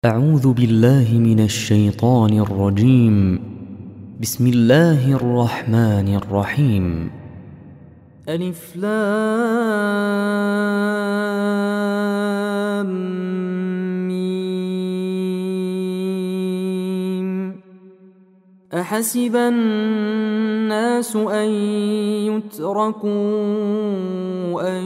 أعوذ بالله من الشيطان الرجيم. بسم الله الرحمن الرحيم. ألف لام ميم. أحسب الناس أن يتركوا أن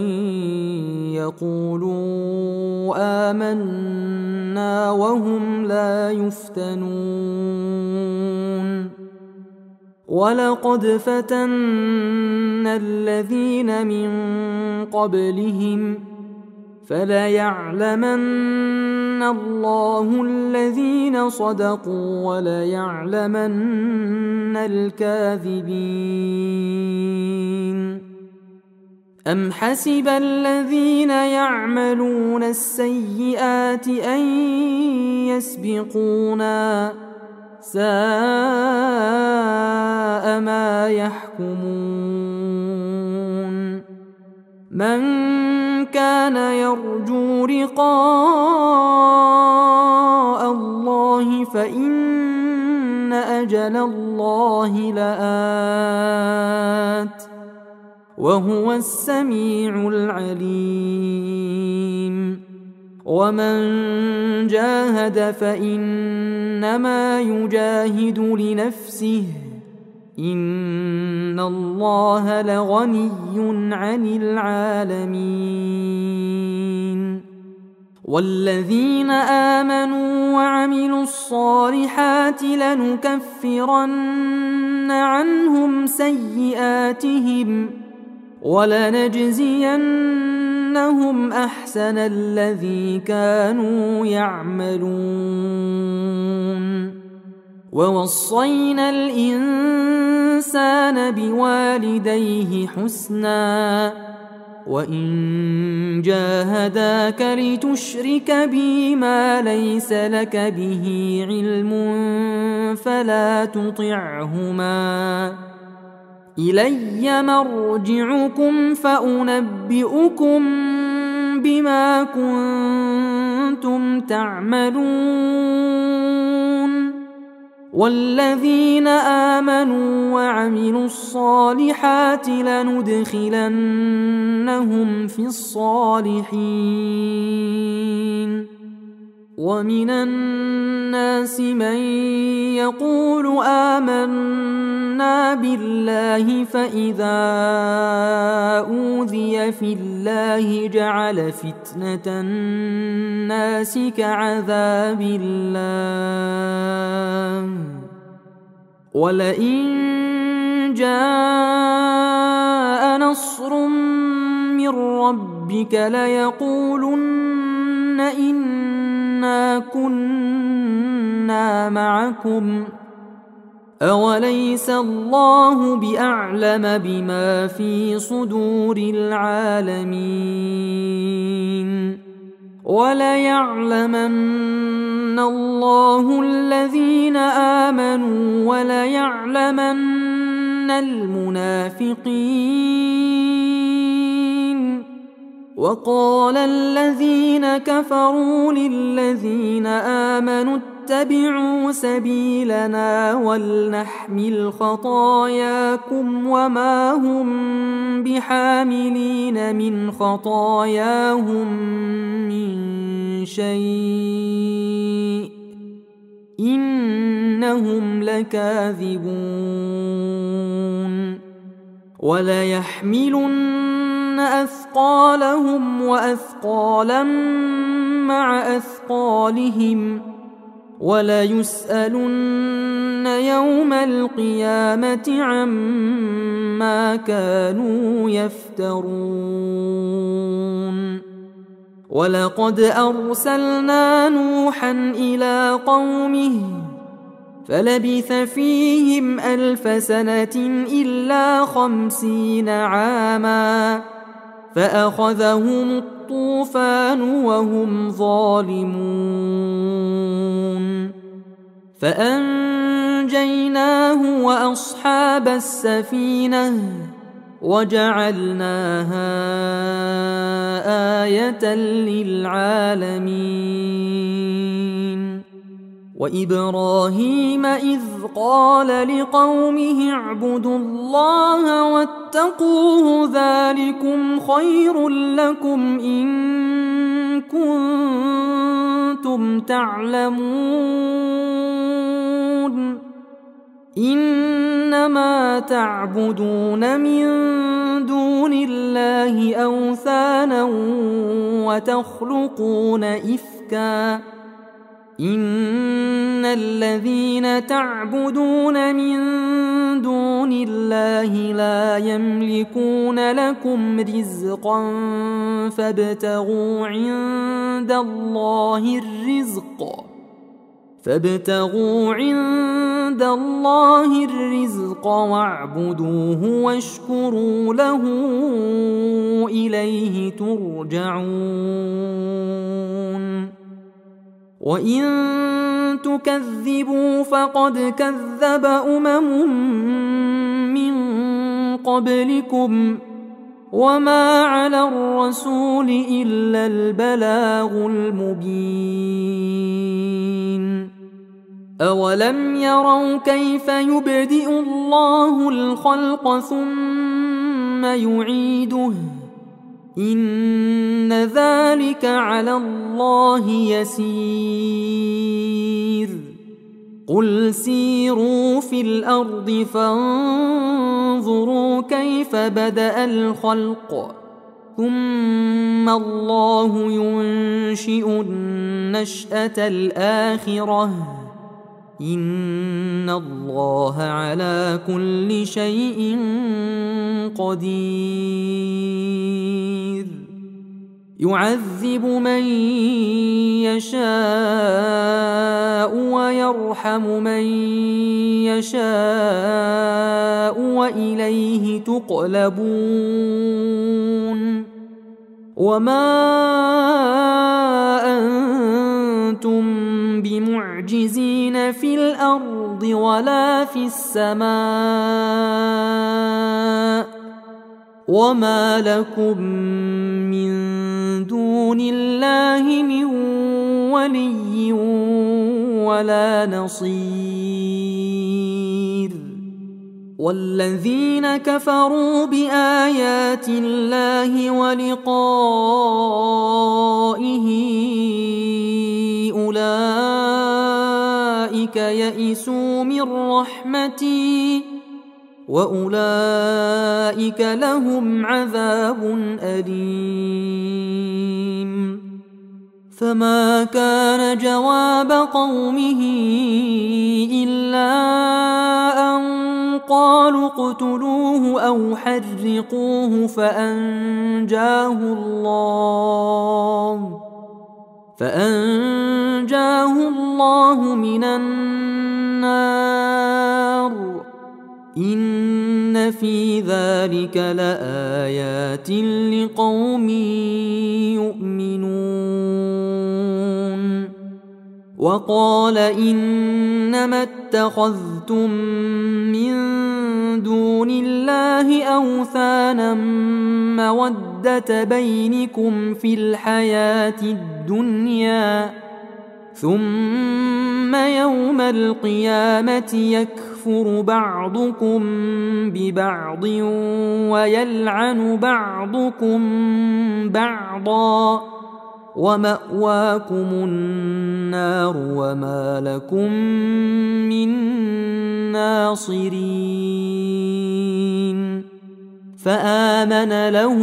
يقولوا آمنا وهم لا يفتنون. ولقد فتنا الذين من قبلهم فليعلمن الله الذين صدقوا وليعلمن الكاذبين. أم حسب الذين يعملون السيئات أن يسبقونا ساء ما يحكمون. من كان يرجو لقاء الله فإن أجل الله لآت وهو السميع العليم. ومن جاهد فإنما يجاهد لنفسه إن الله لغني عن العالمين. والذين آمنوا وعملوا الصالحات لنكفرن عنهم سيئاتهم ولنجزينهم أحسن الذي كانوا يعملون. ووصينا الإنسان بوالديه حسنا وإن جاهداك لتشرك بي ما ليس لك به علم فلا تطعهما إلي مرجعكم فأنبئكم بما كنتم تعملون. والذين آمنوا وعملوا الصالحات لندخلنهم في الصالحين. ومن الناس من يقول آمنا بالله فإذا أوذي في الله جعل فتنة الناس كعذاب الله ولئن جاء نصر من ربك ليقولن إنا كنا معكم أوليس الله بأعلم بما في صدور العالمين. وليعلمن الله الذين آمنوا وليعلمن المنافقين. وقال الذين كفروا للذين آمنوا اتبعوا سبيلنا ولنحمل خطاياكم وما هم بحاملين من خطاياهم من شيء إنهم لكاذبون. وليحملن أثقالهم وأثقالا مع أثقالهم وليسألن يوم القيامة عما كانوا يفترون. ولقد أرسلنا نوحا إلى قومه فلبث فيهم 1000 سنة إلا 50 عاما فأخذهم الطوفان وهم ظالمون. فأنجيناه وأصحاب السفينة وجعلناها آية للعالمين. وإبراهيم إذ قال لقومه اعبدوا الله واتقوه ذلكم خير لكم إن كنتم تعلمون إنما تعبدون من دون الله أوثانا وتخلقون إفكا إن الذين تعبدون من دون الله لا يملكون لكم رزقا فابتغوا عند الله الرزق واعبدوه واشكروا له إليه ترجعون وإن تكذبوا فقد كذب من قبلكم وما على الرسول إلا البلاغ المبين أولم يروا كيف يبدئ الله الخلق ثم يعيده إن ذلك على الله يسير قل سيروا في الأرض فانظروا كيف بدأ الخلق ثم الله ينشئ النشأة الآخرة إن الله على كل شيء قدير يعذب من يشاء ويرحم من يشاء وإليه تقلبون وما أنتم بمعجزين في الأرض ولا في السماء وما لكم من دون الله من ولي ولا نصير والذين كفروا بآيات الله ولقائه أولئك يئسوا من رحمتي وأولئك لهم عذاب أليم فما كان جواب قومه إلا أن قالوا اقتلوه أو حرقوه فأنجاه الله من النار إن في ذلك لآيات لقوم يؤمنون وقال إنما اتخذتم من دون الله أوثانا مودة بينكم في الحياة الدنيا ثم يوم القيامة يكفر بعضكم ببعض ويلعن بعضكم بعضا ومأواكم النار وما لكم من ناصرين فآمن له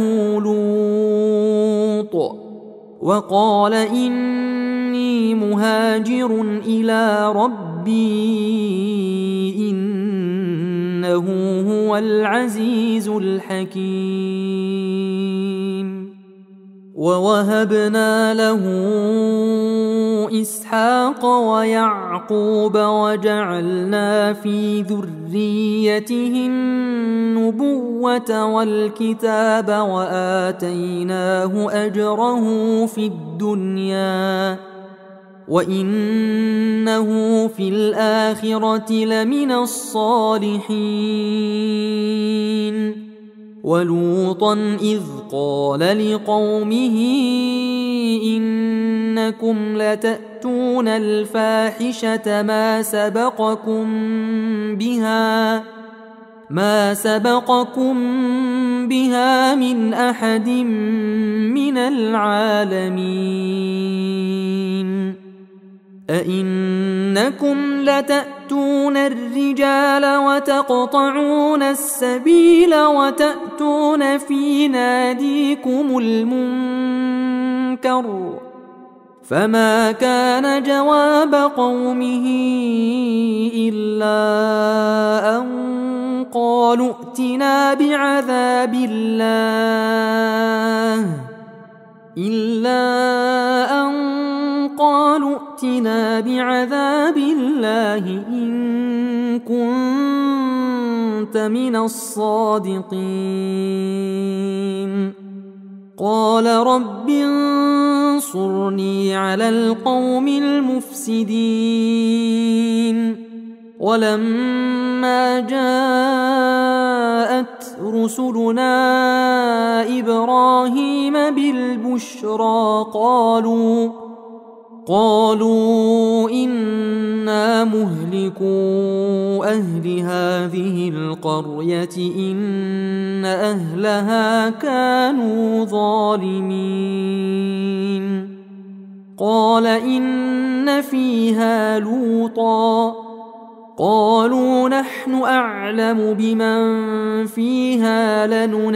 لوط وقال إني مهاجر إلى ربي إنه هو العزيز الحكيم ووهبنا له إسحاق ويعقوب وجعلنا في ذريته النبوة والكتاب وآتيناه أجره في الدنيا وإنه في الآخرة لمن الصالحين ولوطا إذ قال لقومه إنكم لتأتون لتأتون الفاحشة ما سبقكم بها من أحد من العالمين أئنكم لتأتون الرجال وتقطعون السبيل وتأتون في ناديكم المنكر فما كان جواب قومه إلا أن قالوا ائتنا بعذاب الله إن كنت من الصادقين قال رب انصرني على القوم المفسدين ولما جاءت رسلنا إبراهيم بالبشرى قالوا إنا مهلكو أهل هذه القرية إن أهلها كانوا ظالمين قال إن فيها لوطا قالوا نحن أعلم بمن فيها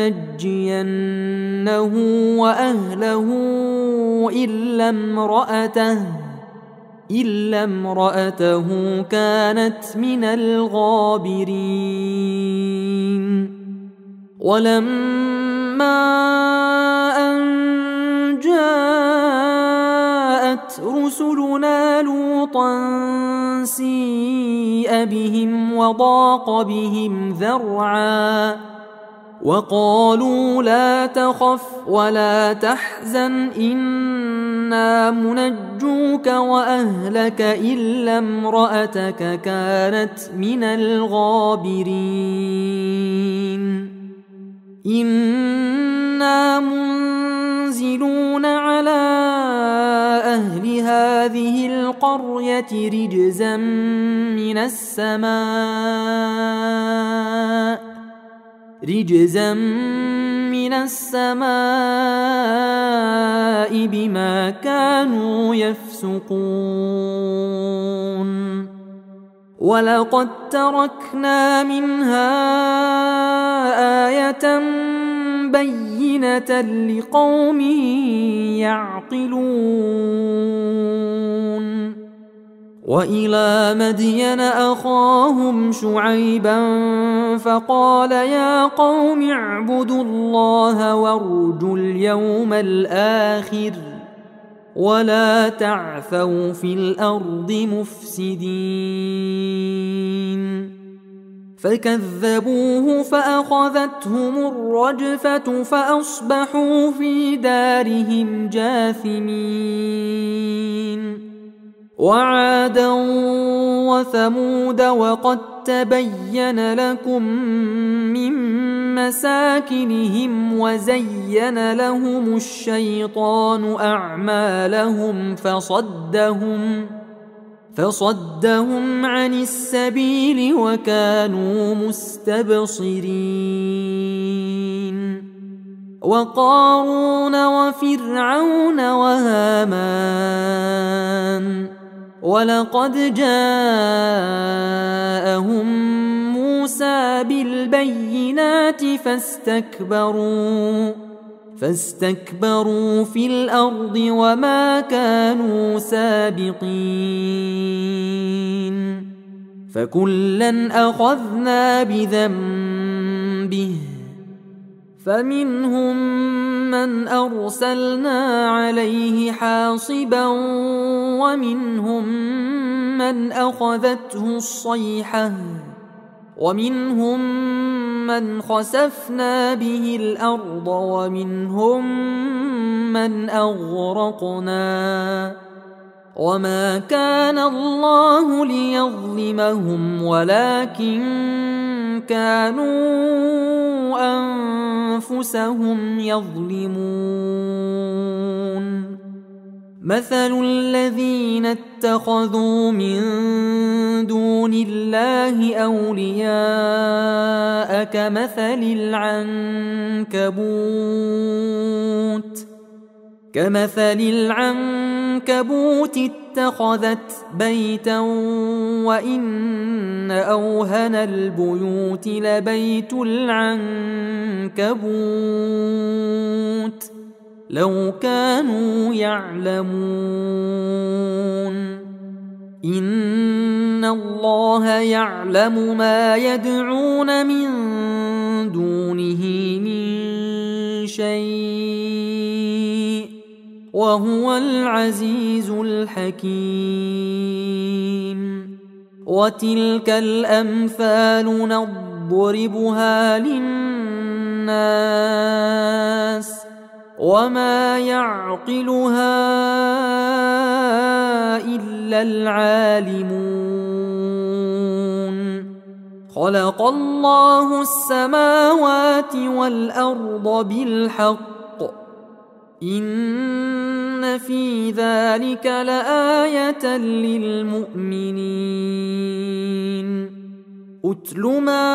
لننجينه وأهله إلا امرأته كانت من الغابرين ولما أن جاءت رسلنا لوطا سيء بهم وضاق بهم ذرعا وقالوا لا تخف ولا تحزن إنا منجوك وأهلك إلا امرأتك كانت من الغابرين إنا منزلون على أهل هذه القرية رجزا من السماء بما كانوا يفسقون ولقد تركنا منها آية بينة لقوم يعقلون وإلى مدين أخاهم شعيبا فقال يا قوم اعبدوا الله وارجوا اليوم الآخر ولا تعثوا في الأرض مفسدين فكذبوه فأخذتهم الرجفة فأصبحوا في دارهم جاثمين وعادا وثمود وقد تبين لكم من مساكنهم وزين لهم الشيطان أعمالهم فصدهم عن السبيل وكانوا مستبصرين وقارون وفرعون وهامان ولقد جاءهم موسى بالبينات فاستكبروا في الأرض وما كانوا سابقين فكلا أخذنا بذنبه فمنهم من أرسلنا عليه حاصبا ومنهم من أخذته الصيحة ومنهم من خسفنا به الأرض ومنهم من أغرقنا وما كان الله ليظلمهم ولكن كانوا أنفسهم يظلمون مثل الذين اتخذوا من دون الله أولياء كمثل العنكبوت اتخذت بيتا وإن أوهن البيوت لبيت العنكبوت لو كانوا يعلمون إن الله يعلم ما يدعون من دونه من شيء وهو العزيز الحكيم وتلك الأمثال نضربها للناس وما يعقلها إلا العالمون خلق الله السماوات والأرض بالحق إن في ذلك لآية للمؤمنين أتل ما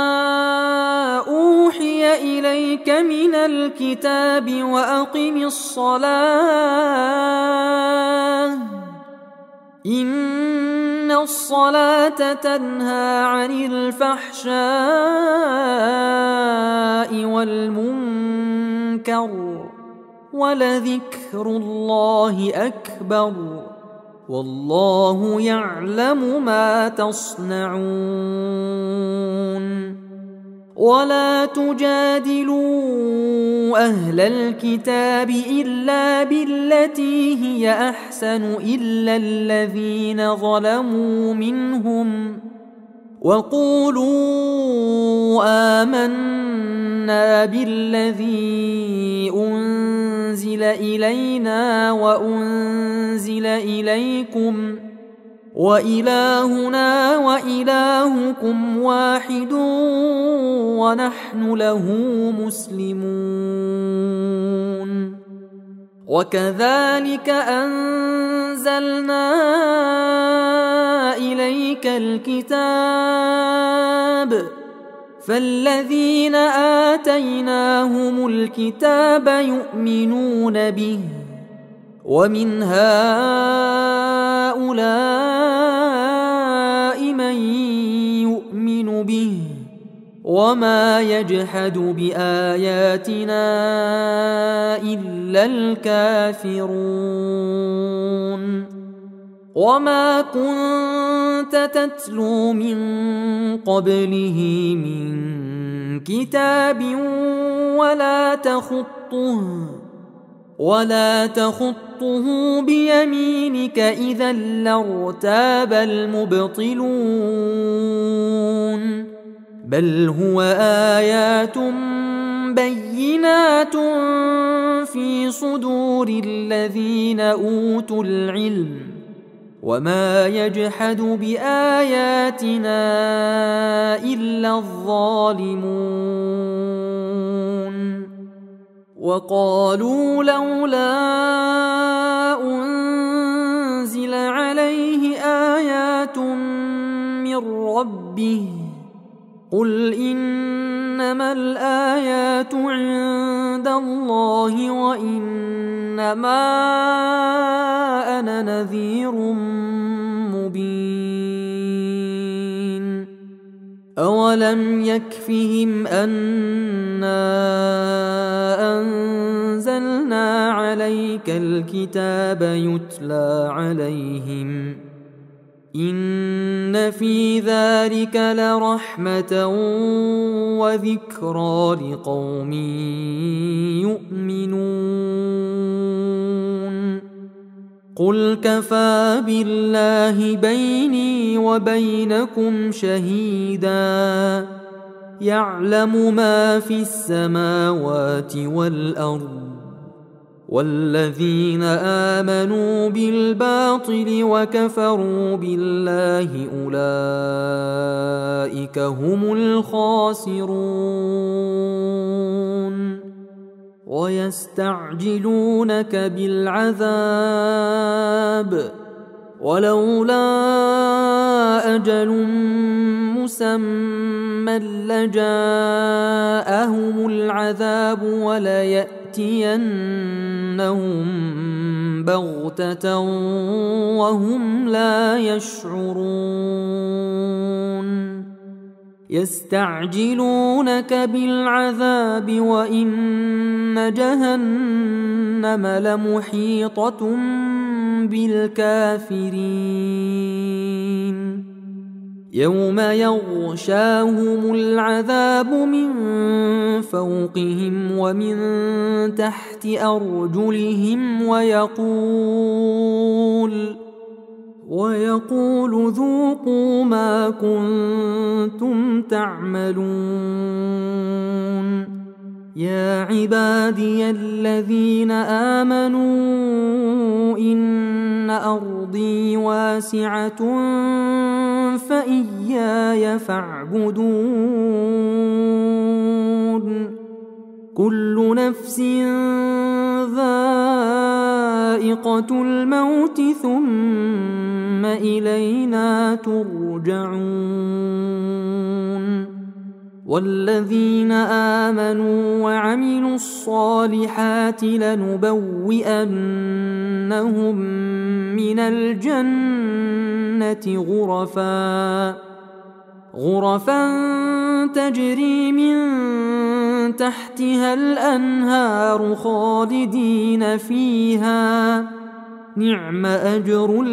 أوحي إليك من الكتاب وأقم الصلاة إن الصلاة تنهى عن الفحشاء والمنكر ولذكر الله أكبر والله يعلم ما تصنعون ولا تجادلوا أهل الكتاب إلا بالتي هي أحسن إلا الذين ظلموا منهم وقولوا آمنا بالذي أنزل إلينا وأنزل إليكم وإلهنا وإلهكم واحد ونحن له مسلمون وكذلك أنزلنا إليك الكتاب فالذين آتيناهم الكتاب يؤمنون به ومن هؤلاء من يؤمن به وما يجحد بآياتنا إلا الكافرون وما كنت تتلو من قبله من كتاب ولا تخطه بيمينك إذا لارتاب المبطلون بل هو آيات بينات في صدور الذين أوتوا العلم وما يجحد بآياتنا إلا الظالمون وقالوا لولا أنزل عليه آيات من ربه قل إنما الآيات عند الله وإنما أنا نذير مبين أولم يكفهم أنا أنزلنا عليك الكتاب يتلى عليهم إن في ذلك لرحمة وذكرى لقوم يؤمنون قل كفى بالله بيني وبينكم شهيدا يعلم ما في السماوات والأرض والذين آمنوا بالباطل وكفروا بالله أولئك هم الخاسرون ويستعجلونك بالعذاب ولولا أجل مسمى لجاءهم العذاب وليأتينهم بغتة وهم لا يشعرون يستعجلونك بالعذاب وإن جهنم لمحيطة بالكافرين يوم يغشاهم العذاب من فوقهم ومن تحت أرجلهم ويقول ذوقوا ما كنتم تعملون يا عبادي الذين آمنوا إن أرضي واسعة فإياي فاعبدون كل نفس ذائقة الموت ثم إلينا ترجعون والذين آمنوا وعملوا الصالحات لنبوئنهم من الجنة غرفا تجري من تحتها الأنهار خالدين فيها نعم أجر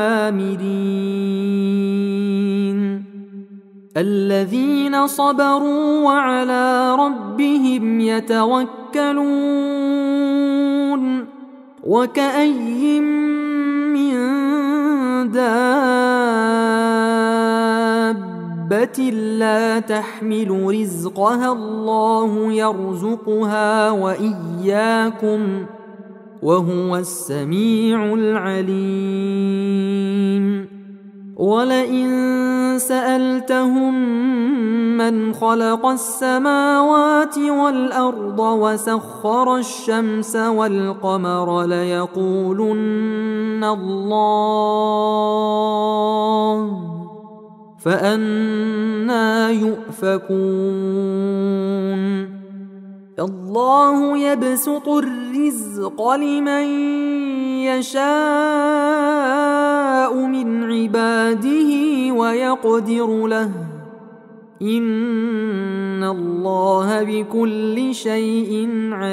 العاملين الذين صبروا وعلى ربهم يتوكلون وكأي من دابة لا تحمل رزقها الله يرزقها وإياكم وهو السميع العليم ولئن سألتهم من خلق السماوات والأرض وسخر الشمس والقمر ليقولن الله فأنى يؤفكون الله يبسط الرزق لمن يشاء من عباده ويقدر له إن الله بكل شيء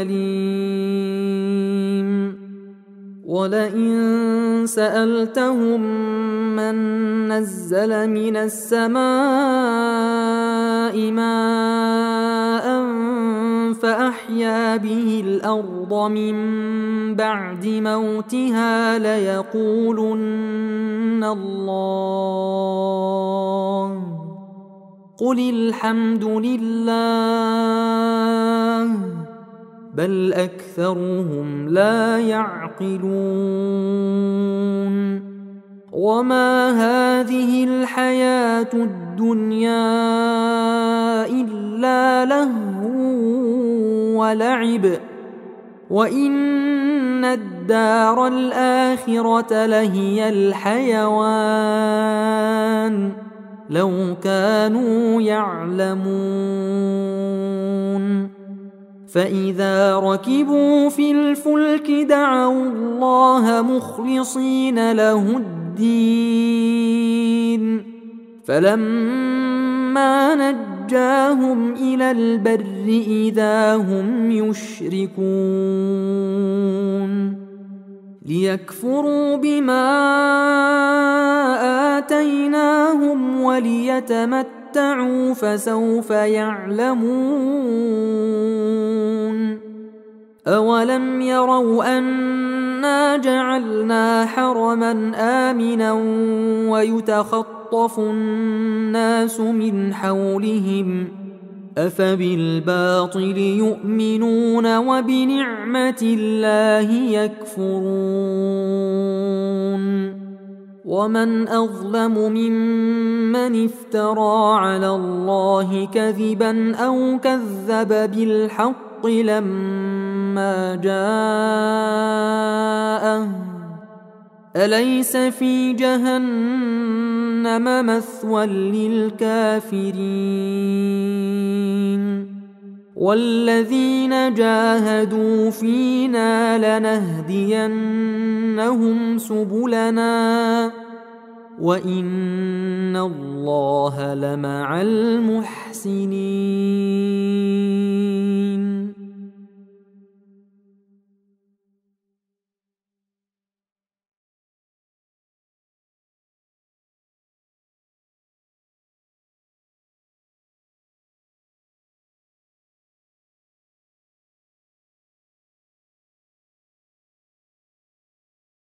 عليم ولئن سألتهم من نزل من السماء ماء فأحيا به الأرض من بعد موتها ليقولن الله قل الحمد لله بل أكثرهم لا يعقلون وما هذه الحياة الدنيا إلا لهو ولعب وإن الدار الآخرة لهي الحيوان لو كانوا يعلمون فإذا ركبوا في الفلك دعوا الله مخلصين له الدين فلما نجاهم إلى البر إذا هم يشركون ليكفروا بما آتيناهم وليتمتعوا فسوف يعلمون أولم يروا أنا جعلنا حرما آمنا ويتخطف الناس من حولهم أفبالباطل يؤمنون وبنعمة الله يكفرون ومن أظلم ممن افترى على الله كذبا أو كذب بالحق لما ما جاءه أليس في جهنم مثوى للكافرين والذين جاهدوا فينا لنهدينهم سبلنا وإن الله لمع المحسنين